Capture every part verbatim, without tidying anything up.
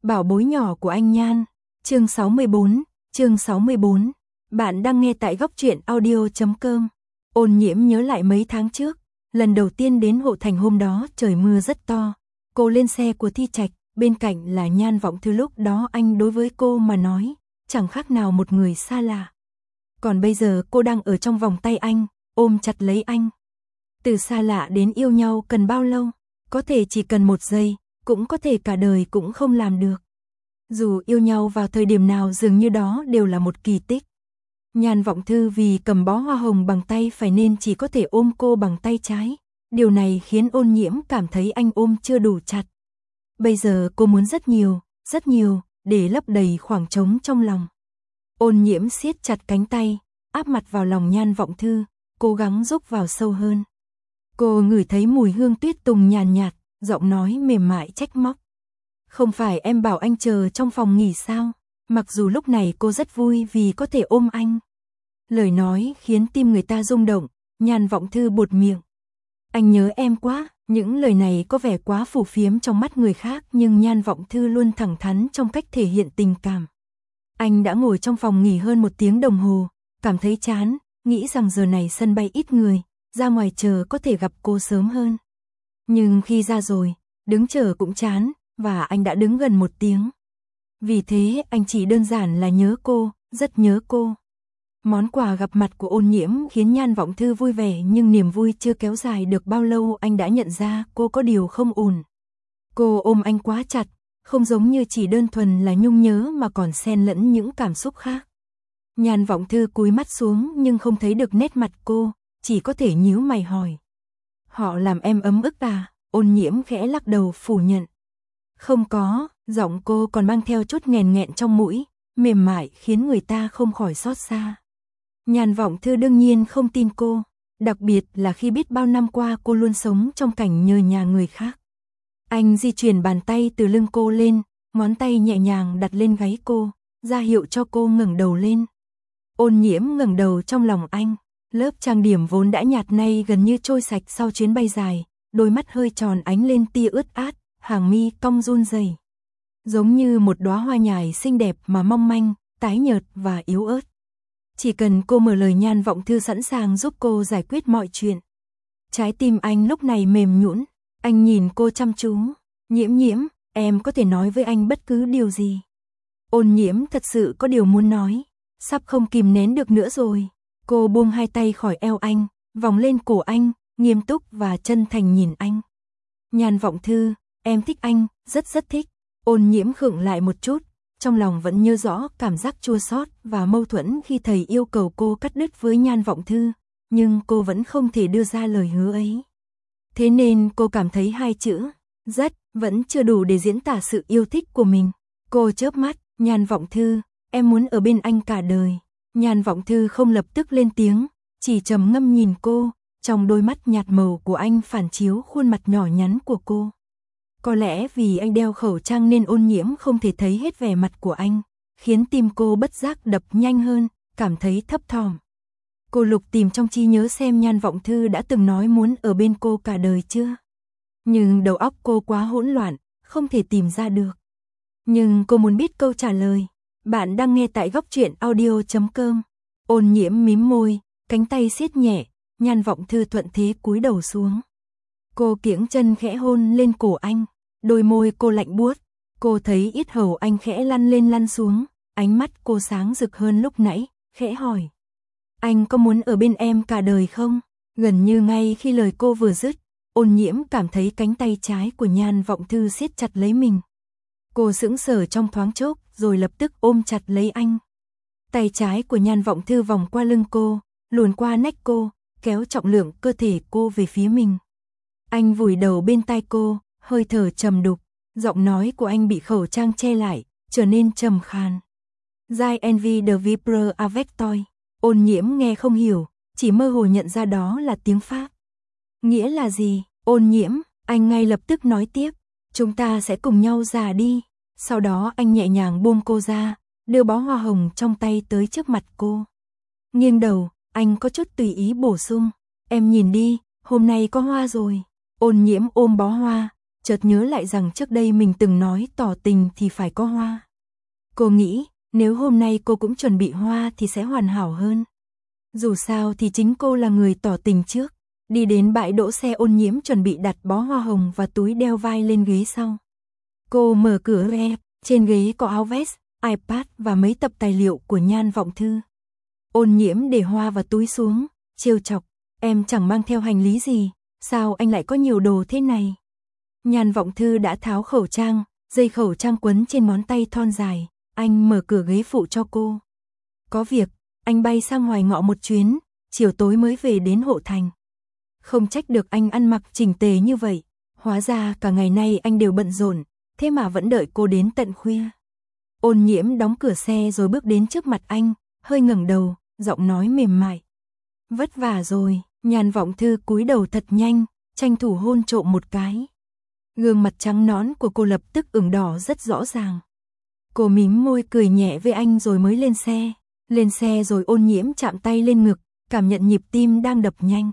Bảo bối nhỏ của anh Nhan. Chương sáu mươi bốn, chương sáu mươi bốn. Bạn đang nghe tại góc truyện audio chấm com. Ôn Nhiễm nhớ lại mấy tháng trước, lần đầu tiên đến Hộ Thành hôm đó trời mưa rất to. Cô lên xe của Thi Trạch, bên cạnh là Nhan Vọng Thư, lúc đó anh đối với cô mà nói, chẳng khác nào một người xa lạ. Còn bây giờ cô đang ở trong vòng tay anh, ôm chặt lấy anh. Từ xa lạ đến yêu nhau cần bao lâu? Có thể chỉ cần một giây, cũng có thể cả đời cũng không làm được. Dù yêu nhau vào thời điểm nào dường như đó đều là một kỳ tích. Nhan Vọng Thư vì cầm bó hoa hồng bằng tay phải nên chỉ có thể ôm cô bằng tay trái. Điều này khiến Ôn Nhiễm cảm thấy anh ôm chưa đủ chặt. Bây giờ cô muốn rất nhiều, rất nhiều, để lấp đầy khoảng trống trong lòng. Ôn Nhiễm siết chặt cánh tay, áp mặt vào lòng Nhan Vọng Thư, cố gắng rúc vào sâu hơn. Cô ngửi thấy mùi hương tuyết tùng nhàn nhạt, giọng nói mềm mại trách móc. Không phải em bảo anh chờ trong phòng nghỉ sao? Mặc dù lúc này cô rất vui vì có thể ôm anh. Lời nói khiến tim người ta rung động, Nhan Vọng Thư buột miệng. Anh nhớ em quá, những lời này có vẻ quá phù phiếm trong mắt người khác nhưng Nhan Vọng Thư luôn thẳng thắn trong cách thể hiện tình cảm. Anh đã ngồi trong phòng nghỉ hơn một tiếng đồng hồ, cảm thấy chán, nghĩ rằng giờ này sân bay ít người, ra ngoài chờ có thể gặp cô sớm hơn. Nhưng khi ra rồi, đứng chờ cũng chán, và anh đã đứng gần một tiếng. Vì thế anh chỉ đơn giản là nhớ cô, rất nhớ cô. Món quà gặp mặt của Ôn Nhiễm khiến Nhan Vọng Thư vui vẻ nhưng niềm vui chưa kéo dài được bao lâu anh đã nhận ra cô có điều không ổn. Cô ôm anh quá chặt, không giống như chỉ đơn thuần là nhung nhớ mà còn xen lẫn những cảm xúc khác. Nhan Vọng Thư cúi mắt xuống nhưng không thấy được nét mặt cô, chỉ có thể nhíu mày hỏi. Họ làm em ấm ức à? Ôn Nhiễm khẽ lắc đầu phủ nhận. Không có, giọng cô còn mang theo chút nghèn nghẹn trong mũi, mềm mại khiến người ta không khỏi xót xa. Nhan Vọng Thư đương nhiên không tin cô, đặc biệt là khi biết bao năm qua cô luôn sống trong cảnh nhờ nhà người khác. Anh di chuyển bàn tay từ lưng cô lên, ngón tay nhẹ nhàng đặt lên gáy cô, ra hiệu cho cô ngẩng đầu lên. Ôn Nhiễm ngẩng đầu trong lòng anh, lớp trang điểm vốn đã nhạt nay gần như trôi sạch sau chuyến bay dài, đôi mắt hơi tròn ánh lên tia ướt át, hàng mi cong run rẩy, giống như một đóa hoa nhài xinh đẹp mà mong manh, tái nhợt và yếu ớt. Chỉ cần cô mở lời Nhan Vọng Thư sẵn sàng giúp cô giải quyết mọi chuyện. Trái tim anh lúc này mềm nhũn, anh nhìn cô chăm chú. Nhiễm Nhiễm, em có thể nói với anh bất cứ điều gì. Ôn Nhiễm thật sự có điều muốn nói, sắp không kìm nén được nữa rồi. Cô buông hai tay khỏi eo anh, vòng lên cổ anh, nghiêm túc và chân thành nhìn anh. Nhan Vọng Thư, em thích anh, rất rất thích. Ôn Nhiễm khựng lại một chút, trong lòng vẫn nhớ rõ cảm giác chua xót và mâu thuẫn khi thầy yêu cầu cô cắt đứt với Nhan Vọng Thư, nhưng cô vẫn không thể đưa ra lời hứa ấy. Thế nên cô cảm thấy hai chữ, rất, vẫn chưa đủ để diễn tả sự yêu thích của mình. Cô chớp mắt, Nhan Vọng Thư, em muốn ở bên anh cả đời. Nhan Vọng Thư không lập tức lên tiếng, chỉ trầm ngâm nhìn cô, trong đôi mắt nhạt màu của anh phản chiếu khuôn mặt nhỏ nhắn của cô. Có lẽ vì anh đeo khẩu trang nên Ôn Nhiễm không thể thấy hết vẻ mặt của anh, khiến tim cô bất giác đập nhanh hơn, cảm thấy thấp thỏm. Cô lục tìm trong trí nhớ xem Nhan Vọng Thư đã từng nói muốn ở bên cô cả đời chưa. Nhưng đầu óc cô quá hỗn loạn, không thể tìm ra được. Nhưng cô muốn biết câu trả lời. Bạn đang nghe tại góc truyện audio chấm com. Ôn Nhiễm mím môi, cánh tay siết nhẹ, Nhan Vọng Thư thuận thế cúi đầu xuống. Cô kiễng chân khẽ hôn lên cổ anh, đôi môi cô lạnh buốt, cô thấy yết hầu anh khẽ lăn lên lăn xuống, ánh mắt cô sáng rực hơn lúc nãy, khẽ hỏi. Anh có muốn ở bên em cả đời không? Gần như ngay khi lời cô vừa dứt, Ôn Nhiễm cảm thấy cánh tay trái của Nhan Vọng Thư siết chặt lấy mình. Cô sững sờ trong thoáng chốc rồi lập tức ôm chặt lấy anh. Tay trái của Nhan Vọng Thư vòng qua lưng cô, luồn qua nách cô, kéo trọng lượng cơ thể cô về phía mình. Anh vùi đầu bên tai cô, hơi thở trầm đục, giọng nói của anh bị khẩu trang che lại, trở nên trầm khàn. Giai envy de vivre avec toi. Ôn Nhiễm nghe không hiểu, chỉ mơ hồ nhận ra đó là tiếng Pháp. Nghĩa là gì? Ôn Nhiễm, anh ngay lập tức nói tiếp. Chúng ta sẽ cùng nhau già đi. Sau đó anh nhẹ nhàng buông cô ra, đưa bó hoa hồng trong tay tới trước mặt cô. Nghiêng đầu, anh có chút tùy ý bổ sung. Em nhìn đi, hôm nay có hoa rồi. Ôn Nhiễm ôm bó hoa, chợt nhớ lại rằng trước đây mình từng nói tỏ tình thì phải có hoa. Cô nghĩ, nếu hôm nay cô cũng chuẩn bị hoa thì sẽ hoàn hảo hơn. Dù sao thì chính cô là người tỏ tình trước. Đi đến bãi đỗ xe, Ôn Nhiễm chuẩn bị đặt bó hoa hồng và túi đeo vai lên ghế sau. Cô mở cửa re, trên ghế có áo vest, iPad và mấy tập tài liệu của Nhan Vọng Thư. Ôn Nhiễm để hoa và túi xuống, trêu chọc, em chẳng mang theo hành lý gì, sao anh lại có nhiều đồ thế này? Nhan Vọng Thư đã tháo khẩu trang, dây khẩu trang quấn trên ngón tay thon dài, anh mở cửa ghế phụ cho cô. Có việc, anh bay sang ngoài ngọ một chuyến, chiều tối mới về đến Hộ Thành. Không trách được anh ăn mặc chỉnh tề như vậy, hóa ra cả ngày nay anh đều bận rộn, thế mà vẫn đợi cô đến tận khuya. Ôn Nhiễm đóng cửa xe rồi bước đến trước mặt anh, hơi ngẩng đầu, giọng nói mềm mại. Vất vả rồi. Nhan Vọng Thư cúi đầu thật nhanh, tranh thủ hôn trộm một cái. Gương mặt trắng nõn của cô lập tức ửng đỏ rất rõ ràng. Cô mím môi cười nhẹ với anh rồi mới lên xe. Lên xe rồi Ôn Nhiễm chạm tay lên ngực, cảm nhận nhịp tim đang đập nhanh.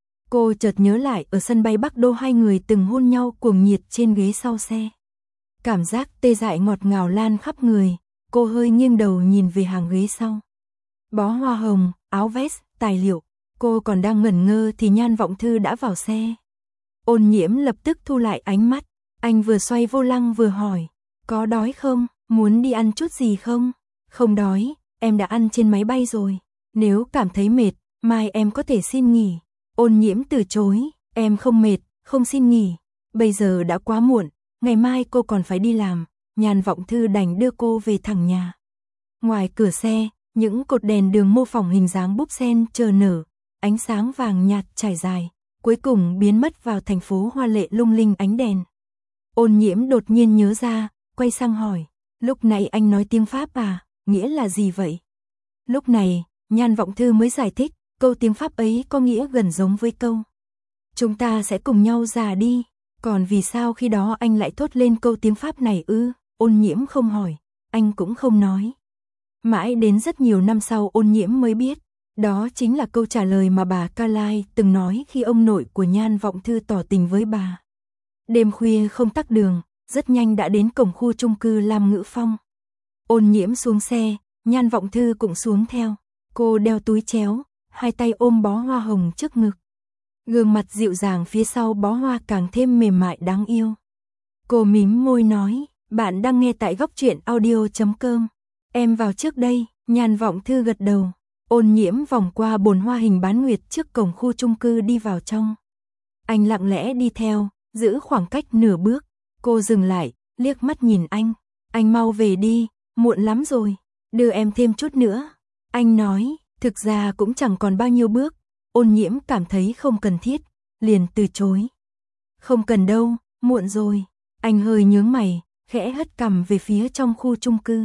Cô chợt nhớ lại ở sân bay Bắc Đô hai người từng hôn nhau cuồng nhiệt trên ghế sau xe. Cảm giác tê dại ngọt ngào lan khắp người, cô hơi nghiêng đầu nhìn về hàng ghế sau. Bó hoa hồng, áo vest, tài liệu. Cô còn đang ngẩn ngơ thì Nhan Vọng Thư đã vào xe. Ôn Nhiễm lập tức thu lại ánh mắt. Anh vừa xoay vô lăng vừa hỏi. Có đói không? Muốn đi ăn chút gì không? Không đói, em đã ăn trên máy bay rồi. Nếu cảm thấy mệt, mai em có thể xin nghỉ. Ôn Nhiễm từ chối. Em không mệt, không xin nghỉ. Bây giờ đã quá muộn, ngày mai cô còn phải đi làm. Nhan Vọng Thư đành đưa cô về thẳng nhà. Ngoài cửa xe, những cột đèn đường mô phỏng hình dáng búp sen chờ nở. Ánh sáng vàng nhạt trải dài, cuối cùng biến mất vào thành phố hoa lệ lung linh ánh đèn. Ôn Nhiễm đột nhiên nhớ ra, quay sang hỏi, lúc nãy anh nói tiếng Pháp à, nghĩa là gì vậy? Lúc này, Nhan Vọng Thư mới giải thích, câu tiếng Pháp ấy có nghĩa gần giống với câu chúng ta sẽ cùng nhau già đi. Còn vì sao khi đó anh lại thốt lên câu tiếng Pháp này ư? Ôn Nhiễm không hỏi, anh cũng không nói. Mãi đến rất nhiều năm sau Ôn Nhiễm mới biết. Đó chính là câu trả lời mà bà Carlyle từng nói khi ông nội của Nhan Vọng Thư tỏ tình với bà. Đêm khuya không tắc đường, rất nhanh đã đến cổng khu chung cư Lam Ngữ Phong. Ôn Nhiễm xuống xe, Nhan Vọng Thư cũng xuống theo. Cô đeo túi chéo, hai tay ôm bó hoa hồng trước ngực. Gương mặt dịu dàng phía sau bó hoa càng thêm mềm mại đáng yêu. Cô mím môi nói, bạn đang nghe tại góc truyện audio chấm com. Em vào trước đây. Nhan Vọng Thư gật đầu. Ôn Nhiễm vòng qua bồn hoa hình bán nguyệt trước cổng khu chung cư đi vào trong. Anh lặng lẽ đi theo, giữ khoảng cách nửa bước. Cô dừng lại, liếc mắt nhìn anh. Anh mau về đi, muộn lắm rồi. Đưa em thêm chút nữa. Anh nói, thực ra cũng chẳng còn bao nhiêu bước. Ôn Nhiễm cảm thấy không cần thiết, liền từ chối. Không cần đâu, muộn rồi. Anh hơi nhướng mày, khẽ hất cằm về phía trong khu chung cư.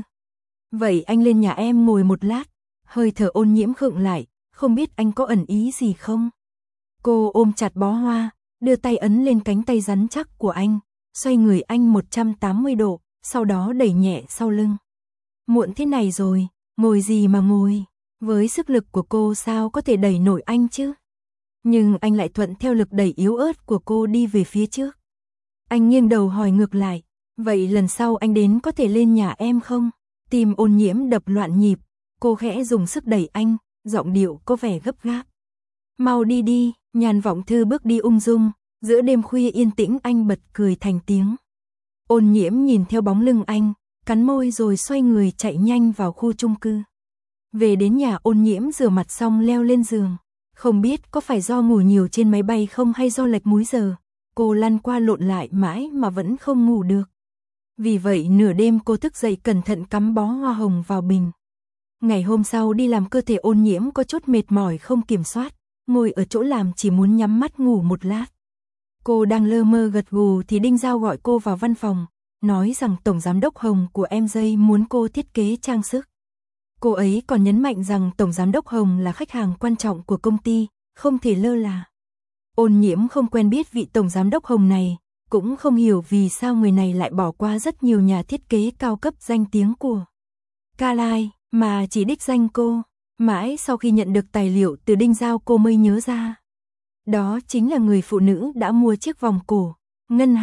Vậy anh lên nhà em ngồi một lát. Hơi thở Ôn Nhiễm khựng lại, không biết anh có ẩn ý gì không? Cô ôm chặt bó hoa, đưa tay ấn lên cánh tay rắn chắc của anh, xoay người anh một trăm tám mươi độ, sau đó đẩy nhẹ sau lưng. Muộn thế này rồi, ngồi gì mà ngồi, với sức lực của cô sao có thể đẩy nổi anh chứ? Nhưng anh lại thuận theo lực đẩy yếu ớt của cô đi về phía trước. Anh nghiêng đầu hỏi ngược lại, vậy lần sau anh đến có thể lên nhà em không? Tim Ôn Nhiễm đập loạn nhịp. Cô khẽ dùng sức đẩy anh, giọng điệu có vẻ gấp gáp. Mau đi đi. Nhan Vọng Thư bước đi ung dung, giữa đêm khuya yên tĩnh anh bật cười thành tiếng. Ôn Nhiễm nhìn theo bóng lưng anh, cắn môi rồi xoay người chạy nhanh vào khu chung cư. Về đến nhà Ôn Nhiễm rửa mặt xong leo lên giường. Không biết có phải do ngủ nhiều trên máy bay không hay do lệch múi giờ, cô lăn qua lộn lại mãi mà vẫn không ngủ được. Vì vậy nửa đêm cô thức dậy cẩn thận cắm bó hoa hồng vào bình. Ngày hôm sau đi làm cơ thể Ôn Nhiễm có chút mệt mỏi không kiểm soát, ngồi ở chỗ làm chỉ muốn nhắm mắt ngủ một lát. Cô đang lơ mơ gật gù thì Đinh Giao gọi cô vào văn phòng, nói rằng Tổng Giám đốc Hồng của em gi muốn cô thiết kế trang sức. Cô ấy còn nhấn mạnh rằng Tổng Giám đốc Hồng là khách hàng quan trọng của công ty, không thể lơ là. Ôn Nhiễm không quen biết vị Tổng Giám đốc Hồng này, cũng không hiểu vì sao người này lại bỏ qua rất nhiều nhà thiết kế cao cấp danh tiếng của Carlyle, mà chỉ đích danh cô. Mãi sau khi nhận được tài liệu từ Đinh Giao cô mới nhớ ra. Đó chính là người phụ nữ đã mua chiếc vòng cổ, ngân hà,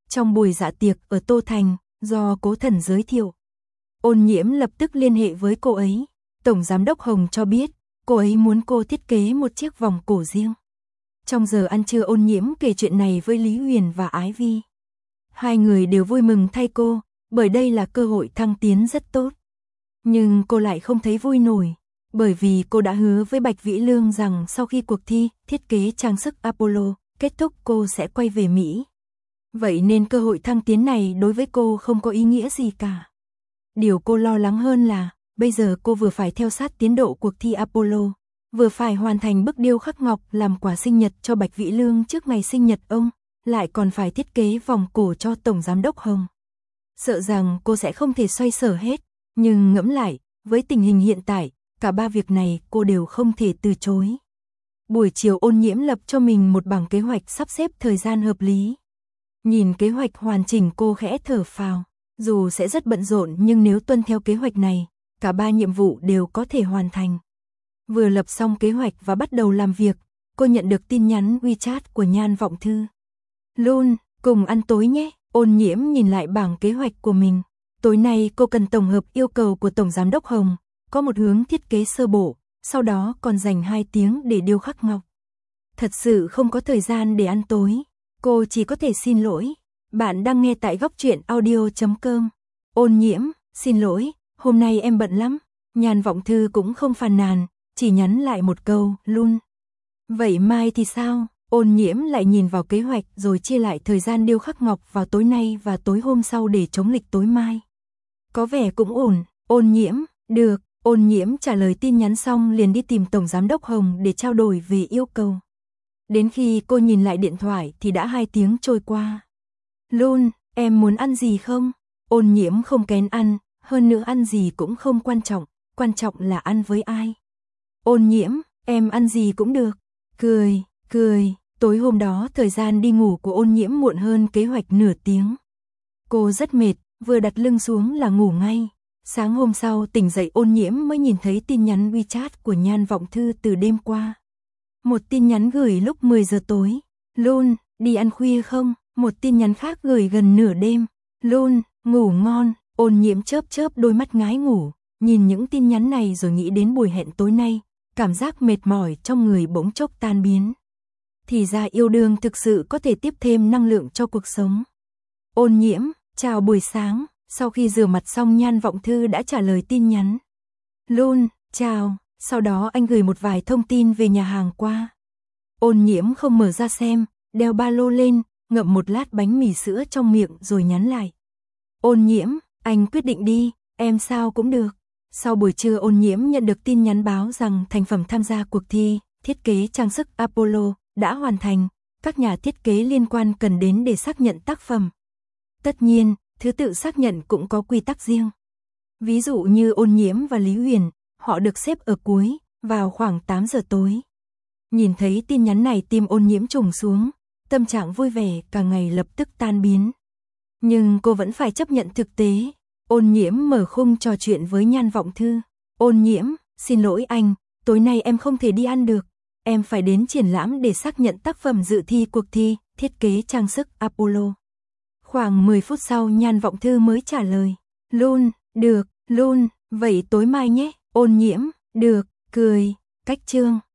Trong buổi dạ tiệc ở Tô Thành, do Cố Thần giới thiệu, Ôn Nhiễm lập tức liên hệ với cô ấy. Tổng giám đốc Hồng cho biết, cô ấy muốn cô thiết kế một chiếc vòng cổ riêng. Trong giờ ăn trưa Ôn Nhiễm kể chuyện này với Lý Huyền và Ái Vi. Hai người đều vui mừng thay cô, bởi đây là cơ hội thăng tiến rất tốt. Nhưng cô lại không thấy vui nổi, bởi vì cô đã hứa với Bạch Vĩ Lương rằng sau khi cuộc thi thiết kế trang sức Apollo kết thúc cô sẽ quay về Mỹ. Vậy nên cơ hội thăng tiến này đối với cô không có ý nghĩa gì cả. Điều cô lo lắng hơn là, bây giờ cô vừa phải theo sát tiến độ cuộc thi Apollo, vừa phải hoàn thành bức điêu khắc ngọc làm quà sinh nhật cho Bạch Vĩ Lương trước ngày sinh nhật ông, lại còn phải thiết kế vòng cổ cho Tổng Giám đốc Hồng. Sợ rằng cô sẽ không thể xoay sở hết, nhưng ngẫm lại, với tình hình hiện tại, cả ba việc này cô đều không thể từ chối. Buổi chiều Ôn Nhiễm lập cho mình một bảng kế hoạch sắp xếp thời gian hợp lý. Nhìn kế hoạch hoàn chỉnh cô khẽ thở phào, dù sẽ rất bận rộn nhưng nếu tuân theo kế hoạch này, cả ba nhiệm vụ đều có thể hoàn thành. Vừa lập xong kế hoạch và bắt đầu làm việc, cô nhận được tin nhắn WeChat của Nhan Vọng Thư. Luôn, cùng ăn tối nhé. Ôn Nhiễm nhìn lại bảng kế hoạch của mình. Tối nay cô cần tổng hợp yêu cầu của Tổng Giám đốc Hồng, có một hướng thiết kế sơ bộ, sau đó còn dành hai tiếng để điêu khắc ngọc. Thật sự không có thời gian để ăn tối, cô chỉ có thể xin lỗi. Bạn đang nghe tại góc truyện audio chấm com. Ôn Nhiễm, xin lỗi, hôm nay em bận lắm. Nhan Vọng Thư cũng không phàn nàn, chỉ nhắn lại một câu, luôn. Vậy mai thì sao? Ôn Nhiễm lại nhìn vào kế hoạch rồi chia lại thời gian điêu khắc ngọc vào tối nay và tối hôm sau để chống lịch tối mai. Có vẻ cũng ổn. Ôn Nhiễm, được. Ôn Nhiễm trả lời tin nhắn xong liền đi tìm Tổng Giám đốc Hồng để trao đổi về yêu cầu. Đến khi cô nhìn lại điện thoại thì đã hai tiếng trôi qua. Luôn, em muốn ăn gì không? Ôn Nhiễm không kén ăn, hơn nữa ăn gì cũng không quan trọng, quan trọng là ăn với ai. Ôn Nhiễm, em ăn gì cũng được. Cười, cười, tối hôm đó thời gian đi ngủ của Ôn Nhiễm muộn hơn kế hoạch nửa tiếng. Cô rất mệt, vừa đặt lưng xuống là ngủ ngay. Sáng hôm sau tỉnh dậy Ôn Nhiễm mới nhìn thấy tin nhắn WeChat của Nhan Vọng Thư từ đêm qua. Một tin nhắn gửi lúc mười giờ tối. Luôn, đi ăn khuya không? Một tin nhắn khác gửi gần nửa đêm. Luôn, ngủ ngon. Ôn Nhiễm chớp chớp đôi mắt ngái ngủ, nhìn những tin nhắn này rồi nghĩ đến buổi hẹn tối nay, cảm giác mệt mỏi trong người bỗng chốc tan biến. Thì ra yêu đương thực sự có thể tiếp thêm năng lượng cho cuộc sống. Ôn Nhiễm, chào buổi sáng. Sau khi rửa mặt xong Nhan Vọng Thư đã trả lời tin nhắn. Luôn, chào. Sau đó anh gửi một vài thông tin về nhà hàng qua. Ôn Nhiễm không mở ra xem, đeo ba lô lên, ngậm một lát bánh mì sữa trong miệng rồi nhắn lại. Ôn Nhiễm, anh quyết định đi, em sao cũng được. Sau buổi trưa Ôn Nhiễm nhận được tin nhắn báo rằng thành phẩm tham gia cuộc thi thiết kế trang sức Apollo đã hoàn thành, các nhà thiết kế liên quan cần đến để xác nhận tác phẩm. Tất nhiên, thứ tự xác nhận cũng có quy tắc riêng. Ví dụ như Ôn Nhiễm và Lý Huyền, họ được xếp ở cuối, vào khoảng tám giờ tối. Nhìn thấy tin nhắn này tim Ôn Nhiễm trùng xuống, tâm trạng vui vẻ cả ngày lập tức tan biến. Nhưng cô vẫn phải chấp nhận thực tế. Ôn Nhiễm mở khung trò chuyện với Nhan Vọng Thư. Ôn Nhiễm, xin lỗi anh, tối nay em không thể đi ăn được. Em phải đến triển lãm để xác nhận tác phẩm dự thi cuộc thi thiết kế trang sức Apollo. Khoảng mười phút sau Nhan Vọng Thư mới trả lời. Luôn, được, luôn, vậy tối mai nhé. Ôn Nhiễm, được, cười, cách chương.